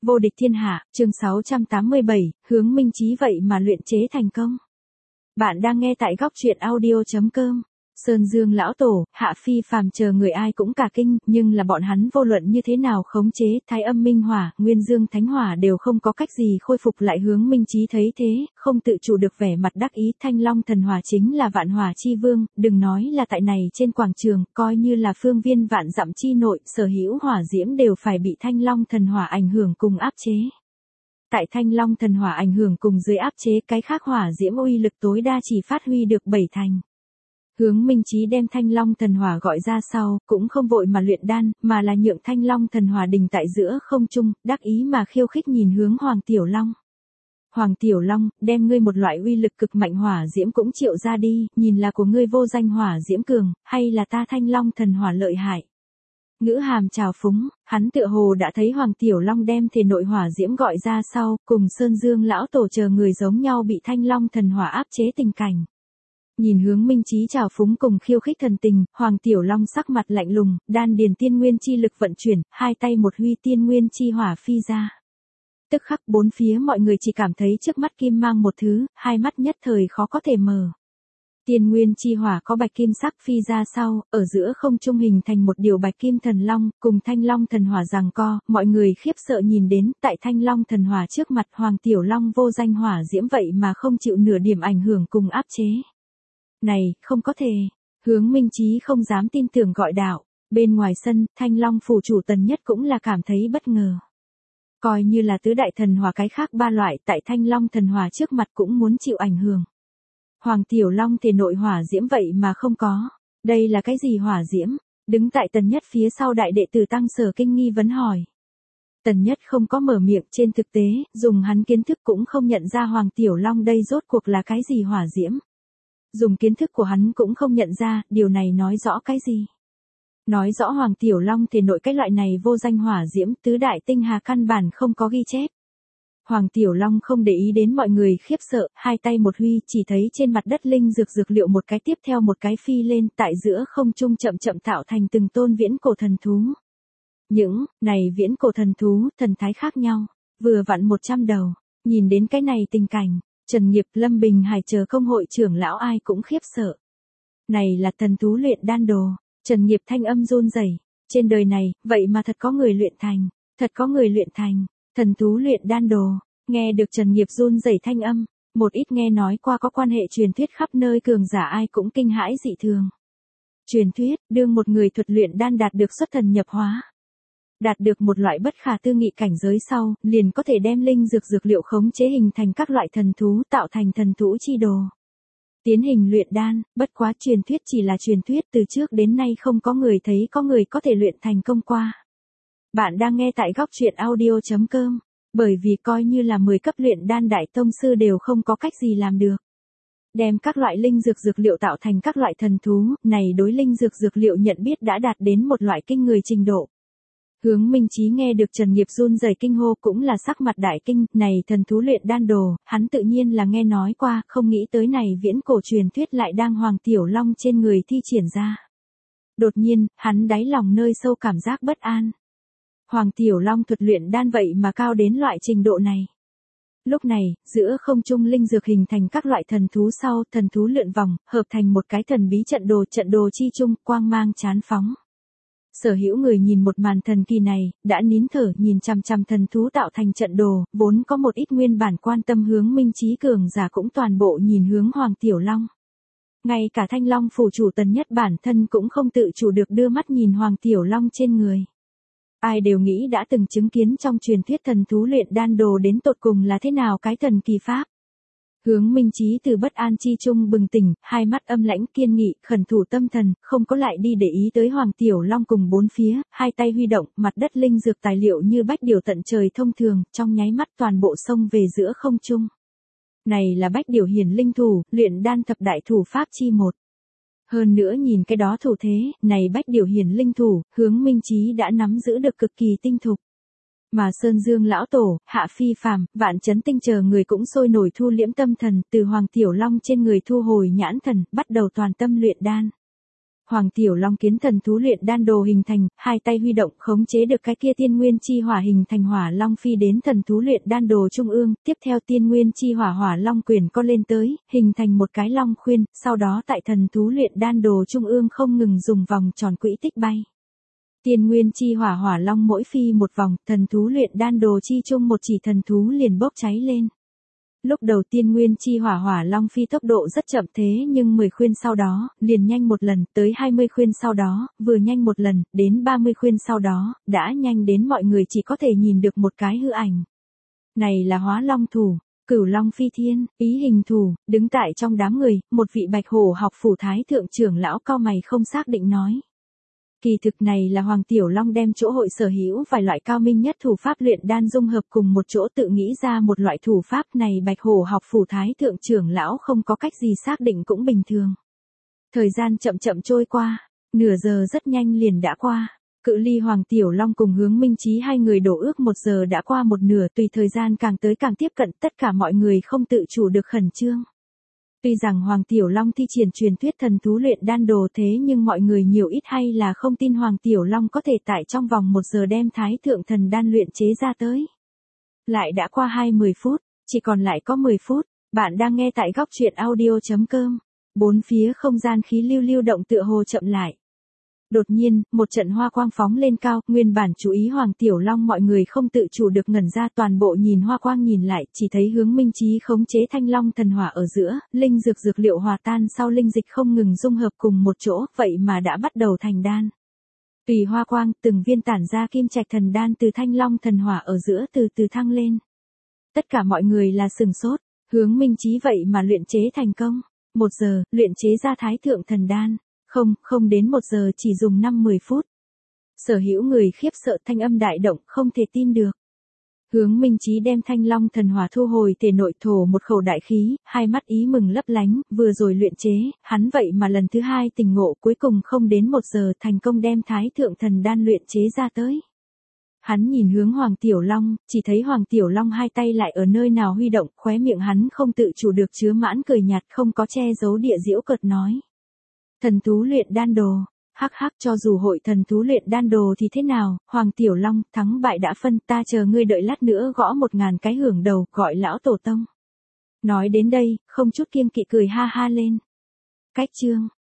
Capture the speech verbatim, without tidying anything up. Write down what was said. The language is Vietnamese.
Vô địch thiên hạ, chương sáu trăm tám mươi bảy, hướng minh chí vậy mà luyện chế thành công. Bạn đang nghe tại góc truyện audio chấm com. Sơn Dương lão tổ, Hạ Phi phàm chờ người ai cũng cả kinh, nhưng là bọn hắn vô luận như thế nào khống chế, Thái Âm Minh Hỏa, Nguyên Dương Thánh Hỏa đều không có cách gì khôi phục lại. Hướng minh chí thấy thế, không tự chủ được vẻ mặt đắc ý. Thanh Long thần hỏa chính là vạn hỏa chi vương, đừng nói là tại này trên quảng trường, coi như là phương viên vạn dặm chi nội, sở hữu hỏa diễm đều phải bị Thanh Long thần hỏa ảnh hưởng cùng áp chế. Tại Thanh Long thần hỏa ảnh hưởng cùng dưới áp chế, cái khác hỏa diễm uy lực tối đa chỉ phát huy được bảy thành. Hướng minh chí đem Thanh Long thần hỏa gọi ra sau, cũng không vội mà luyện đan, mà là nhượng Thanh Long thần hỏa đình tại giữa không trung, đắc ý mà khiêu khích nhìn hướng Hoàng Tiểu Long. Hoàng Tiểu Long, đem ngươi một loại uy lực cực mạnh hỏa diễm cũng triệu ra đi, nhìn là của ngươi vô danh hỏa diễm cường, hay là ta Thanh Long thần hỏa lợi hại. Ngữ hàm trào phúng, hắn tựa hồ đã thấy Hoàng Tiểu Long đem thể nội hỏa diễm gọi ra sau, cùng Sơn Dương lão tổ chờ người giống nhau bị Thanh Long thần hỏa áp chế tình cảnh. Nhìn hướng minh chí trào phúng cùng khiêu khích thần tình, Hoàng Tiểu Long sắc mặt lạnh lùng, đan điền tiên nguyên chi lực vận chuyển, hai tay một huy tiên nguyên chi hỏa phi ra. Tức khắc bốn phía mọi người chỉ cảm thấy trước mắt kim mang một thứ, hai mắt nhất thời khó có thể mở. Tiên nguyên chi hỏa có bạch kim sắc phi ra sau, ở giữa không trung hình thành một điều bạch kim thần long, cùng Thanh Long thần hỏa giằng co, mọi người khiếp sợ nhìn đến, tại Thanh Long thần hỏa trước mặt Hoàng Tiểu Long vô danh hỏa diễm vậy mà không chịu nửa điểm ảnh hưởng cùng áp chế. Này, không có thể. Hướng minh chí không dám tin tưởng gọi đạo. Bên ngoài sân, Thanh Long phủ chủ Tần Nhất cũng là cảm thấy bất ngờ. Coi như là tứ đại thần hỏa cái khác ba loại tại Thanh Long thần hỏa trước mặt cũng muốn chịu ảnh hưởng. Hoàng Tiểu Long thể nội hỏa diễm vậy mà không có. Đây là cái gì hỏa diễm? Đứng tại Tần Nhất phía sau đại đệ tử Tăng Sở Kinh nghi vấn hỏi. Tần Nhất không có mở miệng, trên thực tế, dùng hắn kiến thức cũng không nhận ra Hoàng Tiểu Long đây rốt cuộc là cái gì hỏa diễm. Dùng kiến thức của hắn cũng không nhận ra, điều này nói rõ cái gì? Nói rõ Hoàng Tiểu Long thể nội cái loại này vô danh hỏa diễm, tứ đại tinh hà căn bản không có ghi chép. Hoàng Tiểu Long không để ý đến mọi người khiếp sợ, hai tay một huy, chỉ thấy trên mặt đất linh dược dược liệu một cái tiếp theo một cái phi lên, tại giữa không trung chậm chậm tạo thành từng tôn viễn cổ thần thú. Những này viễn cổ thần thú, thần thái khác nhau, vừa vặn một trăm đầu. Nhìn đến cái này tình cảnh, Trần Nghiệp, Lâm Bình Hải chờ công hội trưởng lão ai cũng khiếp sợ. Này là thần thú luyện đan đồ. Trần Nghiệp thanh âm run rẩy. Trên đời này, vậy mà thật có người luyện thành. Thật có người luyện thành. Thần thú luyện đan đồ. Nghe được Trần Nghiệp run rẩy thanh âm. Một ít nghe nói qua có quan hệ truyền thuyết khắp nơi cường giả ai cũng kinh hãi dị thường. Truyền thuyết, đương một người thuật luyện đan đạt được xuất thần nhập hóa. Đạt được một loại bất khả tư nghị cảnh giới sau, liền có thể đem linh dược dược liệu khống chế hình thành các loại thần thú tạo thành thần thú chi đồ. Tiến hình luyện đan, bất quá truyền thuyết chỉ là truyền thuyết, từ trước đến nay không có người thấy có người có thể luyện thành công qua. Bạn đang nghe tại góc truyện audio chấm com, bởi vì coi như là mười cấp luyện đan đại tông sư đều không có cách gì làm được. Đem các loại linh dược dược liệu tạo thành các loại thần thú, này đối linh dược dược liệu nhận biết đã đạt đến một loại kinh người trình độ. Hướng minh chí nghe được Trần Nghiệp run rẩy kinh hô cũng là sắc mặt đại kinh, này thần thú luyện đan đồ, hắn tự nhiên là nghe nói qua, không nghĩ tới này viễn cổ truyền thuyết lại đang Hoàng Tiểu Long trên người thi triển ra. Đột nhiên, hắn đáy lòng nơi sâu cảm giác bất an. Hoàng Tiểu Long thuật luyện đan vậy mà cao đến loại trình độ này. Lúc này, giữa không trung linh dược hình thành các loại thần thú sau, thần thú lượn vòng, hợp thành một cái thần bí trận đồ, trận đồ chi trung, quang mang chán phóng. Sở hữu người nhìn một màn thần kỳ này, đã nín thở nhìn chằm chằm thần thú tạo thành trận đồ, vốn có một ít nguyên bản quan tâm hướng minh chí cường giả cũng toàn bộ nhìn hướng Hoàng Tiểu Long. Ngay cả Thanh Long phủ chủ Tần Nhất bản thân cũng không tự chủ được đưa mắt nhìn Hoàng Tiểu Long trên người. Ai đều nghĩ đã từng chứng kiến trong truyền thuyết thần thú luyện đan đồ đến tột cùng là thế nào cái thần kỳ pháp. Hướng minh chí từ bất an chi trung bừng tỉnh, hai mắt âm lãnh kiên nghị, khẩn thủ tâm thần, không có lại đi để ý tới Hoàng Tiểu Long cùng bốn phía, hai tay huy động, mặt đất linh dược tài liệu như bách điều tận trời thông thường, trong nháy mắt toàn bộ sông về giữa không trung. Này là bách điều hiển linh thủ, luyện đan thập đại thủ pháp chi một. Hơn nữa nhìn cái đó thủ thế, này bách điều hiển linh thủ, hướng minh chí đã nắm giữ được cực kỳ tinh thục. Mà Sơn Dương lão tổ, Hạ Phi phàm, Vạn Chấn Tinh chờ người cũng sôi nổi thu liễm tâm thần, từ Hoàng Tiểu Long trên người thu hồi nhãn thần, bắt đầu toàn tâm luyện đan. Hoàng Tiểu Long kiến thần thú luyện đan đồ hình thành, hai tay huy động khống chế được cái kia tiên nguyên chi hỏa hình thành hỏa long phi đến thần thú luyện đan đồ trung ương, tiếp theo tiên nguyên chi hỏa hỏa long quyền co lên tới, hình thành một cái long khuyên, sau đó tại thần thú luyện đan đồ trung ương không ngừng dùng vòng tròn quỹ tích bay. Tiên nguyên chi hỏa hỏa long mỗi phi một vòng, thần thú luyện đan đồ chi chung một chỉ thần thú liền bốc cháy lên. Lúc đầu tiên nguyên chi hỏa hỏa long phi tốc độ rất chậm thế nhưng mười khuyên sau đó, liền nhanh một lần, tới hai mươi khuyên sau đó, vừa nhanh một lần, đến ba mươi khuyên sau đó, đã nhanh đến mọi người chỉ có thể nhìn được một cái hư ảnh. Này là hóa long thủ, cửu long phi thiên, ý hình thủ, đứng tại trong đám người, một vị bạch hổ học phủ thái thượng trưởng lão cao mày không xác định nói. Kỳ thực này là Hoàng Tiểu Long đem chỗ hội sở hữu vài loại cao minh nhất thủ pháp luyện đan dung hợp cùng một chỗ tự nghĩ ra một loại thủ pháp này bạch hổ học phủ thái thượng trưởng lão không có cách gì xác định cũng bình thường. Thời gian chậm chậm trôi qua, nửa giờ rất nhanh liền đã qua. Cự ly Hoàng Tiểu Long cùng Hướng Minh Chí hai người đổ ước một giờ đã qua một nửa tùy thời gian càng tới càng tiếp cận tất cả mọi người không tự chủ được khẩn trương. Tuy rằng Hoàng Tiểu Long thi triển truyền thuyết thần thú luyện đan đồ thế nhưng mọi người nhiều ít hay là không tin Hoàng Tiểu Long có thể tại trong vòng một giờ đem thái thượng thần đan luyện chế ra tới. Lại đã qua hai mươi phút, chỉ còn lại có mười phút, bạn đang nghe tại góc truyện audio chấm com. Bốn phía không gian khí lưu lưu động tựa hồ chậm lại. Đột nhiên, một trận hoa quang phóng lên cao, nguyên bản chú ý Hoàng Tiểu Long mọi người không tự chủ được ngẩn ra toàn bộ nhìn hoa quang nhìn lại, chỉ thấy Hướng Minh Chí khống chế thanh long thần hỏa ở giữa, linh dược dược liệu hòa tan sau linh dịch không ngừng dung hợp cùng một chỗ, vậy mà đã bắt đầu thành đan. Tùy hoa quang, từng viên tản ra kim trạch thần đan từ thanh long thần hỏa ở giữa từ từ thăng lên. Tất cả mọi người là sừng sốt, Hướng Minh Chí vậy mà luyện chế thành công. Một giờ, luyện chế ra thái thượng thần đan. Không, không đến một giờ chỉ dùng năm mười phút. Sở hữu người khiếp sợ thanh âm đại động không thể tin được. Hướng Minh Chí đem thanh long thần hỏa thu hồi thể nội thổ một khẩu đại khí, hai mắt ý mừng lấp lánh, vừa rồi luyện chế, hắn vậy mà lần thứ hai tỉnh ngộ cuối cùng không đến một giờ thành công đem thái thượng thần đan luyện chế ra tới. Hắn nhìn hướng Hoàng Tiểu Long, chỉ thấy Hoàng Tiểu Long hai tay lại ở nơi nào huy động, khóe miệng hắn không tự chủ được chứa mãn cười nhạt không có che giấu địa giễu cợt nói. Thần thú luyện đan đồ, hắc hắc cho dù hội thần thú luyện đan đồ thì thế nào, Hoàng Tiểu Long, thắng bại đã phân, ta chờ ngươi đợi lát nữa gõ một ngàn cái hưởng đầu, gọi lão tổ tông. Nói đến đây, không chút kiêng kỵ cười ha ha lên. Cách chương.